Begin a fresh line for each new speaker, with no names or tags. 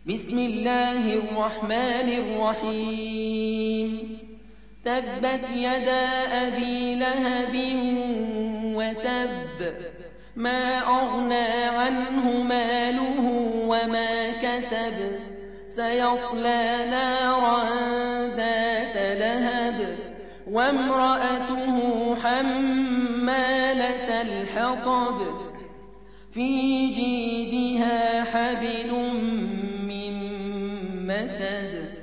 بسم الله الرحمن الرحيم تبت يدا أبي لهب وتب ما أغنى عنه ماله وما كسب سيصلى نارا ذات لهب وامرأته حمالة الحطب في جيدها حبل من مسد